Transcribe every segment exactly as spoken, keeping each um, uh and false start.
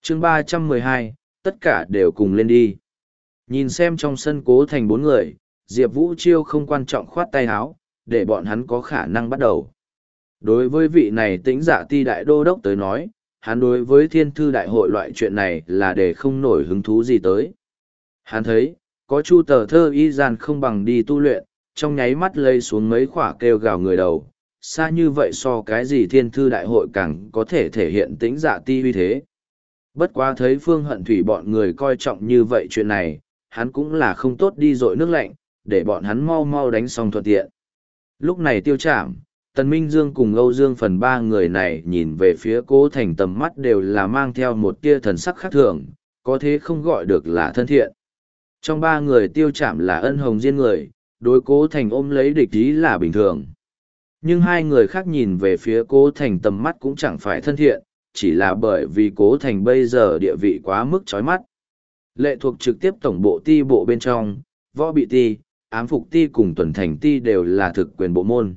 chương ba trăm mười hai, tất cả đều cùng lên đi. Nhìn xem trong sân Cố Thành bốn người, Diệp Vũ Chiêu không quan trọng khoát tay áo, để bọn hắn có khả năng bắt đầu. Đối với vị này Tĩnh Dạ Ti đại đô đốc tới nói, hắn đối với thiên thư đại hội loại chuyện này là để không nổi hứng thú gì tới. Hắn thấy, có chu tờ thơ y gian không bằng đi tu luyện, trong nháy mắt lây xuống mấy khỏa kêu gào người đầu, xa như vậy so cái gì thiên thư đại hội càng có thể thể hiện Tĩnh Dạ Ti uy thế. Bất quá thấy Phương Hận Thủy bọn người coi trọng như vậy chuyện này, hắn cũng là không tốt đi dội nước lạnh, để bọn hắn mau mau đánh xong thuận tiện. Lúc này Tiêu Trảm, Tần Minh Dương cùng Âu Dương Phần ba người này nhìn về phía Cố Thành tầm mắt đều là mang theo một tia thần sắc khác thường, có thế không gọi được là thân thiện. Trong ba người Tiêu Trảm là ân hồng diên người, đối Cố Thành ôm lấy địch ý là bình thường. Nhưng hai người khác nhìn về phía Cố Thành tầm mắt cũng chẳng phải thân thiện, chỉ là bởi vì Cố Thành bây giờ địa vị quá mức chói mắt. Lệ thuộc trực tiếp tổng bộ ti bộ bên trong, võ bị ti, ám phục ti cùng tuần thành ti đều là thực quyền bộ môn.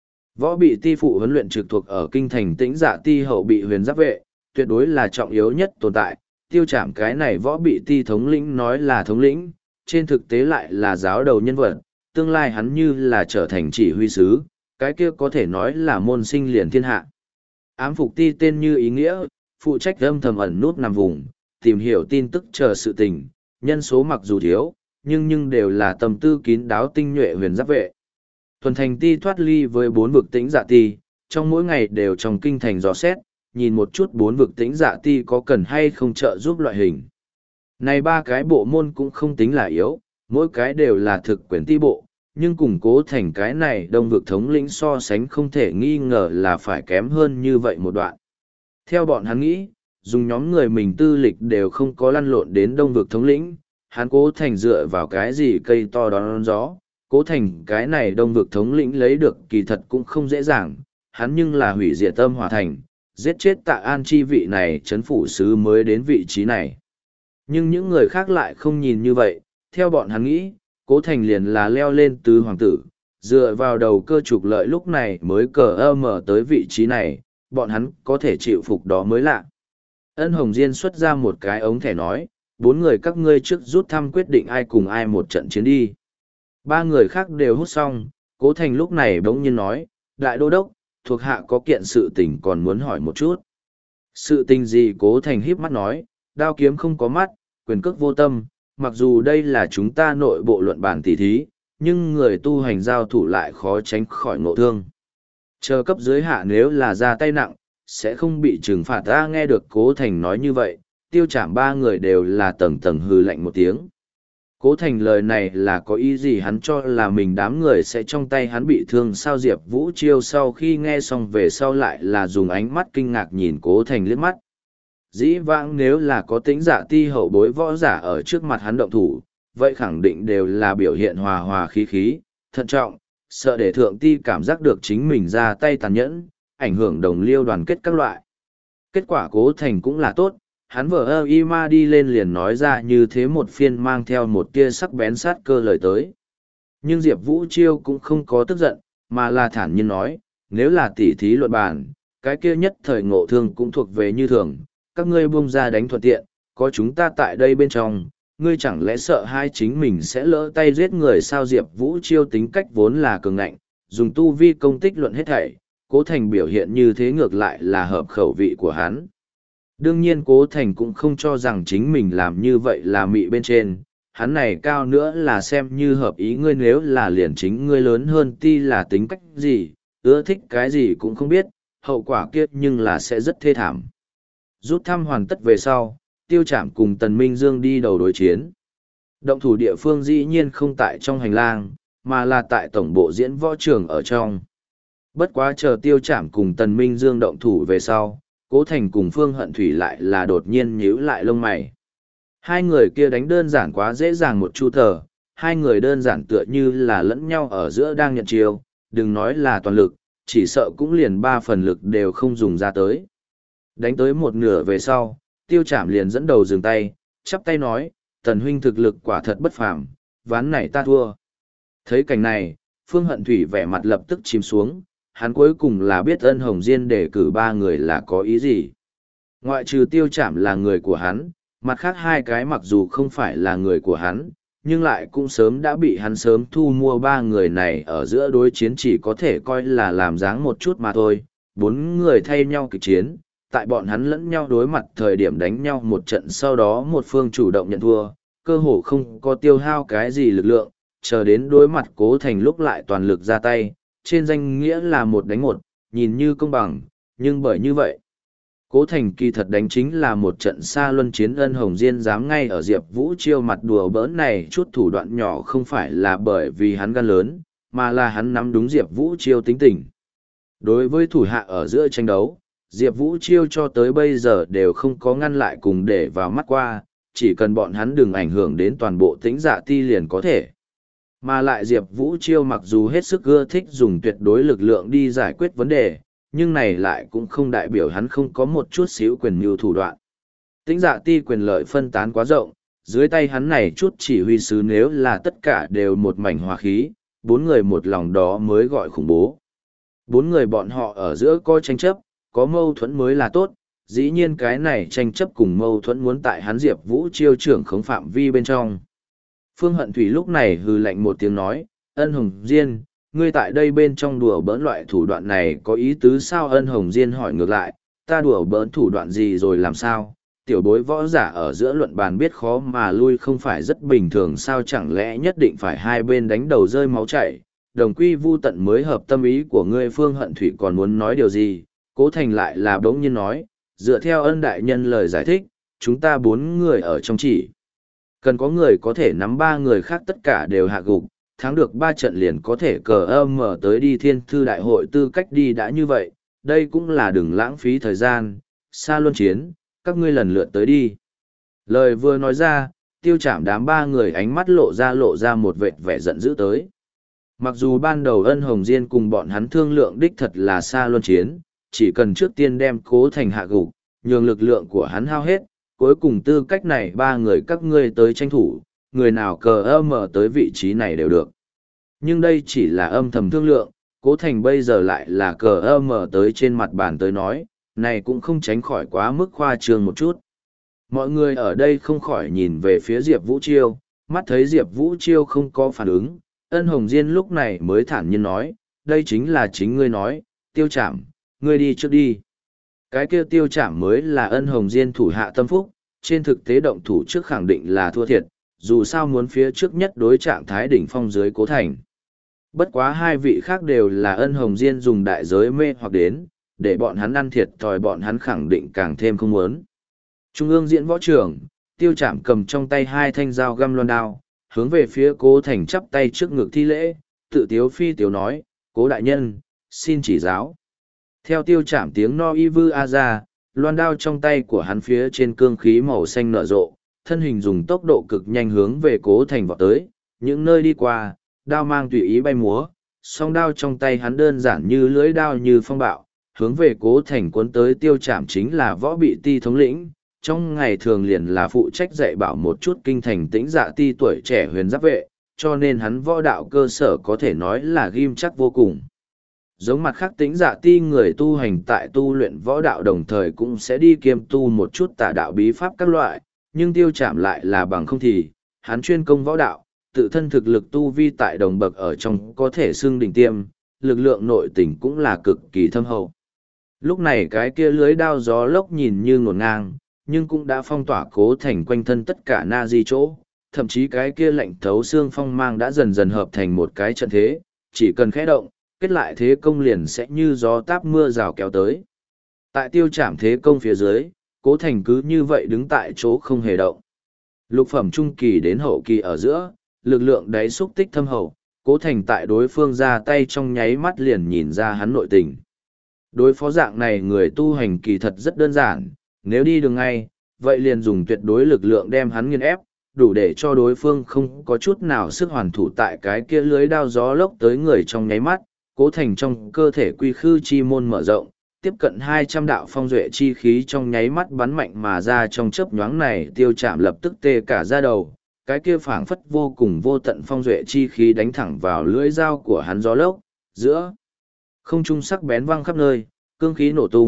Võ bị ti phụ huấn luyện trực thuộc ở kinh thành Tĩnh Dạ Ti hậu bị huyền giáp vệ, tuyệt đối là trọng yếu nhất tồn tại. Tiêu Trảm cái này võ bị ti thống lĩnh nói là thống lĩnh, trên thực tế lại là giáo đầu nhân vật, tương lai hắn như là trở thành chỉ huy sứ, cái kia có thể nói là môn sinh liền thiên hạ. Ám phục ti tên như ý nghĩa, phụ trách âm thầm ẩn nút nằm vùng, tìm hiểu tin tức chờ sự tình, nhân số mặc dù thiếu, nhưng nhưng đều là tâm tư kín đáo tinh nhuệ huyền giáp vệ. Thuần thành ti thoát ly với bốn vực Tĩnh Dạ Ti, trong mỗi ngày đều trong kinh thành dò xét, nhìn một chút bốn vực Tĩnh Dạ Ti có cần hay không trợ giúp loại hình. Này ba cái bộ môn cũng không tính là yếu, mỗi cái đều là thực quyền ti bộ, nhưng cùng Cố Thành cái này đông vực thống lĩnh so sánh không thể nghi ngờ là phải kém hơn như vậy một đoạn. Theo bọn hắn nghĩ, dùng nhóm người mình tư lịch đều không có lăn lộn đến đông vực thống lĩnh, hắn Cố Thành dựa vào cái gì cây to đón gió. Cố Thành cái này đông vực thống lĩnh lấy được kỳ thật cũng không dễ dàng, hắn nhưng là hủy diệt tâm hỏa thành, giết chết Tạ An chi vị này chấn phủ sứ mới đến vị trí này. Nhưng những người khác lại không nhìn như vậy, theo bọn hắn nghĩ, Cố Thành liền là leo lên tứ hoàng tử, dựa vào đầu cơ trục lợi lúc này mới cờ ơ mở tới vị trí này, bọn hắn có thể chịu phục đó mới lạ. Ân Hồng Diên xuất ra một cái ống thẻ nói, bốn người các ngươi trước rút thăm quyết định ai cùng ai một trận chiến đi. Ba người khác đều hút xong, Cố Thành lúc này bỗng nhiên nói, Đại Đô Đốc, thuộc hạ có kiện sự tình còn muốn hỏi một chút. Sự tình gì? Cố Thành híp mắt nói, đao kiếm không có mắt, quyền cước vô tâm, mặc dù đây là chúng ta nội bộ luận bản tỉ thí, nhưng người tu hành giao thủ lại khó tránh khỏi ngộ thương. Chờ cấp dưới hạ nếu là ra tay nặng, sẽ không bị trừng phạt. Ta nghe được Cố Thành nói như vậy, Tiêu Trảm ba người đều là tầng tầng hừ lạnh một tiếng. Cố Thành lời này là có ý gì? Hắn cho là mình đám người sẽ trong tay hắn bị thương sao? Diệp Vũ Chiêu sau khi nghe xong về sau lại là dùng ánh mắt kinh ngạc nhìn Cố Thành liếc mắt. Dĩ vãng nếu là có Tĩnh Dạ Ti hậu bối võ giả ở trước mặt hắn động thủ, vậy khẳng định đều là biểu hiện hòa hòa khí khí, thận trọng, sợ để thượng ti cảm giác được chính mình ra tay tàn nhẫn, ảnh hưởng đồng liêu đoàn kết các loại. Kết quả Cố Thành cũng là tốt, hắn vờ ơ y ma đi lên liền nói ra như thế một phiên mang theo một tia sắc bén sát cơ lời tới. Nhưng Diệp Vũ Chiêu cũng không có tức giận, mà là thản nhiên nói, nếu là tỉ thí luận bàn, cái kia nhất thời ngộ thương cũng thuộc về như thường, các ngươi buông ra đánh thuận tiện, có chúng ta tại đây bên trong, ngươi chẳng lẽ sợ hai chính mình sẽ lỡ tay giết người sao? Diệp Vũ Chiêu tính cách vốn là cường ngạnh, dùng tu vi công tích luận hết thảy, Cố Thành biểu hiện như thế ngược lại là hợp khẩu vị của hắn. Đương nhiên Cố Thành cũng không cho rằng chính mình làm như vậy là mị bên trên, hắn này cao nữa là xem như hợp ý ngươi, nếu là liền chính ngươi lớn hơn ti là tính cách gì, ưa thích cái gì cũng không biết, hậu quả kiếp nhưng là sẽ rất thê thảm. Rút thăm hoàn tất về sau, Tiêu Trảm cùng Tần Minh Dương đi đầu đối chiến. Động thủ địa phương dĩ nhiên không tại trong hành lang, mà là tại tổng bộ diễn võ trường ở trong. Bất quá chờ Tiêu Trảm cùng Tần Minh Dương động thủ về sau, Cố Thành cùng Phương Hận Thủy lại là đột nhiên nhíu lại lông mày. Hai người kia đánh đơn giản quá dễ dàng một chu thờ, hai người đơn giản tựa như là lẫn nhau ở giữa đang nhận chiêu, đừng nói là toàn lực, chỉ sợ cũng liền ba phần lực đều không dùng ra tới. Đánh tới một nửa về sau, Tiêu Trảm liền dẫn đầu dừng tay, chắp tay nói, Tần huynh thực lực quả thật bất phàm, ván này ta thua. Thấy cảnh này, Phương Hận Thủy vẻ mặt lập tức chìm xuống, hắn cuối cùng là biết Ân Hồng Diên đề cử ba người là có ý gì. Ngoại trừ tiêu chảm là người của hắn, mặt khác hai cái mặc dù không phải là người của hắn, nhưng lại cũng sớm đã bị hắn sớm thu mua. Ba người này ở giữa đối chiến chỉ có thể coi là làm dáng một chút mà thôi. Bốn người thay nhau kịch chiến, tại bọn hắn lẫn nhau đối mặt thời điểm đánh nhau một trận, sau đó một phương chủ động nhận thua, cơ hồ không có tiêu hao cái gì lực lượng, chờ đến đối mặt Cố Thành lúc lại toàn lực ra tay, trên danh nghĩa là một đánh một, nhìn như công bằng, nhưng bởi như vậy, Cố Thành kỳ thật đánh chính là một trận xa luân chiến. Ân Hồng Diên dám ngay ở Diệp Vũ Chiêu mặt đùa bỡn này chút thủ đoạn nhỏ không phải là bởi vì hắn gan lớn, mà là hắn nắm đúng Diệp Vũ Chiêu tính tình. Đối với thủ hạ ở giữa tranh đấu, Diệp Vũ Chiêu cho tới bây giờ đều không có ngăn lại cùng để vào mắt qua, chỉ cần bọn hắn đừng ảnh hưởng đến toàn bộ Tĩnh Dạ Ti liền có thể. Mà lại Diệp Vũ Chiêu mặc dù hết sức ưa thích dùng tuyệt đối lực lượng đi giải quyết vấn đề, nhưng này lại cũng không đại biểu hắn không có một chút xíu quyền mưu thủ đoạn. Tĩnh Dạ Ti quyền lợi phân tán quá rộng, dưới tay hắn này chút chỉ huy sứ nếu là tất cả đều một mảnh hòa khí, bốn người một lòng đó mới gọi khủng bố. Bốn người bọn họ ở giữa có tranh chấp, có mâu thuẫn mới là tốt, dĩ nhiên cái này tranh chấp cùng mâu thuẫn muốn tại hắn Diệp Vũ Chiêu trưởng khống phạm vi bên trong. Phương Hận Thủy lúc này hừ lạnh một tiếng nói, Ân Hồng Diên, ngươi tại đây bên trong đùa bỡn loại thủ đoạn này có ý tứ sao? Ân Hồng Diên hỏi ngược lại, ta đùa bỡn thủ đoạn gì rồi làm sao? Tiểu bối võ giả ở giữa luận bàn biết khó mà lui không phải rất bình thường sao? Chẳng lẽ nhất định phải hai bên đánh đầu rơi máu chảy, đồng quy vu tận mới hợp tâm ý của ngươi? Phương Hận Thủy còn muốn nói điều gì, Cố Thành lại là bỗng nhiên nói, dựa theo Ân đại nhân lời giải thích, chúng ta bốn người ở trong chỉ cần có người có thể nắm ba người khác tất cả đều hạ gục, thắng được ba trận liền có thể cờ âm mở tới đi Thiên Thư Đại hội tư cách đi. Đã như vậy, đây cũng là đừng lãng phí thời gian, xa luân chiến, các ngươi lần lượt tới đi. Lời vừa nói ra, Tiêu Chảm đám ba người ánh mắt lộ ra lộ ra một vệt vẻ giận dữ tới. Mặc dù ban đầu Ân Hồng Diên cùng bọn hắn thương lượng đích thật là xa luân chiến, chỉ cần trước tiên đem Cố Thành hạ gục, nhường lực lượng của hắn hao hết, cuối cùng tư cách này ba người các ngươi tới tranh thủ, người nào cờ âm mở tới vị trí này đều được. Nhưng đây chỉ là âm thầm thương lượng, Cố Thành bây giờ lại là cờ âm mở tới trên mặt bàn tới nói, này cũng không tránh khỏi quá mức khoa trương một chút. Mọi người ở đây không khỏi nhìn về phía Diệp Vũ Chiêu, mắt thấy Diệp Vũ Chiêu không có phản ứng, Ân Hồng Diên lúc này mới thản nhiên nói, đây chính là chính ngươi nói, Tiêu Chảm, ngươi đi trước đi. Cái kia Tiêu Chảm mới là Ân Hồng Diên thủ hạ tâm phúc, trên thực tế động thủ trước khẳng định là thua thiệt, dù sao muốn phía trước nhất đối trạng thái đỉnh phong dưới Cố Thành. Bất quá hai vị khác đều là Ân Hồng Diên dùng đại giới mê hoặc đến, để bọn hắn ăn thiệt thòi bọn hắn khẳng định càng thêm không muốn. Trung ương diễn võ trưởng, Tiêu Chảm cầm trong tay hai thanh dao găm loan đao, hướng về phía Cố Thành chắp tay trước ngực thi lễ, tự tiếu phi tiếu nói, Cố đại nhân, xin chỉ giáo. Theo Tiêu Chảm tiếng no y vư a ra, loan đao trong tay của hắn phía trên cương khí màu xanh nở rộ, thân hình dùng tốc độ cực nhanh hướng về Cố Thành vọt tới, những nơi đi qua, đao mang tùy ý bay múa, song đao trong tay hắn đơn giản như lưỡi đao như phong bạo, hướng về Cố Thành cuốn tới. Tiêu Chảm chính là võ bị ti thống lĩnh, trong ngày thường liền là phụ trách dạy bảo một chút kinh thành Tĩnh Dạ Ti tuổi trẻ huyền giáp vệ, cho nên hắn võ đạo cơ sở có thể nói là ghim chắc vô cùng. Giống mặt khác Tĩnh Dạ Ti người tu hành tại tu luyện võ đạo đồng thời cũng sẽ đi kiêm tu một chút tà đạo bí pháp các loại, nhưng Tiêu Chảm lại là bằng không thì, hắn chuyên công võ đạo, tự thân thực lực tu vi tại đồng bậc ở trong có thể xưng đỉnh tiêm, lực lượng nội tình cũng là cực kỳ thâm hậu. Lúc này cái kia lưới đao gió lốc nhìn như ngổn ngang, nhưng cũng đã phong tỏa Cố Thành quanh thân tất cả na di chỗ, thậm chí cái kia lạnh thấu xương phong mang đã dần dần hợp thành một cái trận thế, chỉ cần khẽ động, kết lại thế công liền sẽ như gió táp mưa rào kéo tới. Tại Tiêu Chảm thế công phía dưới, Cố Thành cứ như vậy đứng tại chỗ không hề động. Lục phẩm trung kỳ đến hậu kỳ ở giữa, lực lượng đáy xúc tích thâm hậu, Cố Thành tại đối phương ra tay trong nháy mắt liền nhìn ra hắn nội tình. Đối phó dạng này người tu hành kỳ thật rất đơn giản, nếu đi đường ngay, vậy liền dùng tuyệt đối lực lượng đem hắn nghiền ép, đủ để cho đối phương không có chút nào sức hoàn thủ. Tại cái kia lưới đao gió lốc tới người trong nháy mắt, Cố Thành trong cơ thể quy khư chi môn mở rộng, tiếp cận hai trăm đạo phong duệ chi khí trong nháy mắt bắn mạnh mà ra. Trong chớp nhoáng này Tiêu Chảm lập tức tê cả da đầu, cái kia phảng phất vô cùng vô tận phong duệ chi khí đánh thẳng vào lưỡi dao của hắn gió lốc, giữa không trung sắc bén văng khắp nơi, cương khí nổ tung,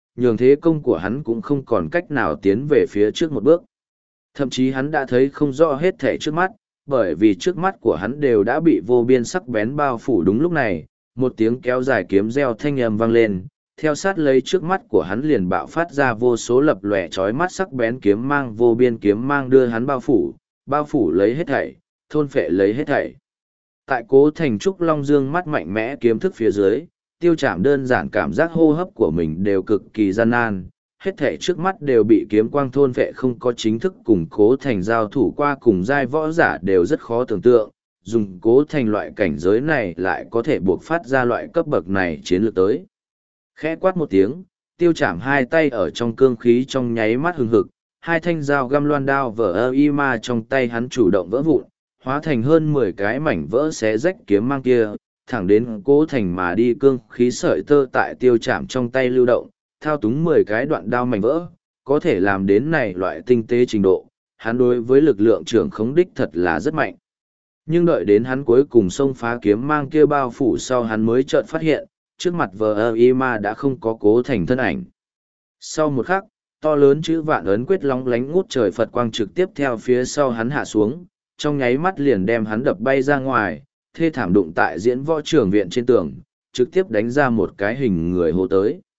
nhường thế công của hắn cũng không còn cách nào tiến về phía trước một bước. Thậm chí hắn đã thấy không rõ hết thể trước mắt, bởi vì trước mắt của hắn đều đã bị vô biên sắc bén bao phủ. Đúng lúc này, một tiếng kéo dài kiếm reo thanh âm vang lên, theo sát lấy trước mắt của hắn liền bạo phát ra vô số lập lòe chói mắt sắc bén kiếm mang, vô biên kiếm mang đưa hắn bao phủ, bao phủ lấy hết thảy, thôn phệ lấy hết thảy. Tại Cố Thành Trúc Long Dương mắt mạnh mẽ kiếm thức phía dưới, Tiêu Chạm đơn giản cảm giác hô hấp của mình đều cực kỳ gian nan, hết thảy trước mắt đều bị kiếm quang thôn phệ, không có chính thức cùng Cố Thành giao thủ qua cùng giai võ giả đều rất khó tưởng tượng, dùng Cố Thành loại cảnh giới này lại có thể buộc phát ra loại cấp bậc này chiến lược tới. Khẽ quát một tiếng, Tiêu Chạm hai tay ở trong cương khí trong nháy mắt hừng hực, hai thanh dao găm loan đao vỡ ơ y ma trong tay hắn chủ động vỡ vụn, hóa thành hơn mười cái mảnh vỡ xé rách kiếm mang kia, thẳng đến Cố Thành mà đi. Cương khí sợi tơ tại Tiêu Chạm trong tay lưu động, thao túng mười cái đoạn đao mảnh vỡ, có thể làm đến này loại tinh tế trình độ, hắn đối với lực lượng trưởng khống đích thật là rất mạnh. Nhưng đợi đến hắn cuối cùng xông phá kiếm mang kia bao phủ sau, hắn mới chợt phát hiện, trước mặt vờ ơ y ma đã không có Cố Thành thân ảnh. Sau một khắc, to lớn chữ vạn ấn quyết lóng lánh ngút trời Phật quang trực tiếp theo phía sau hắn hạ xuống, trong nháy mắt liền đem hắn đập bay ra ngoài, thê thảm đụng tại diễn võ trường viện trên tường, trực tiếp đánh ra một cái hình người hô tới.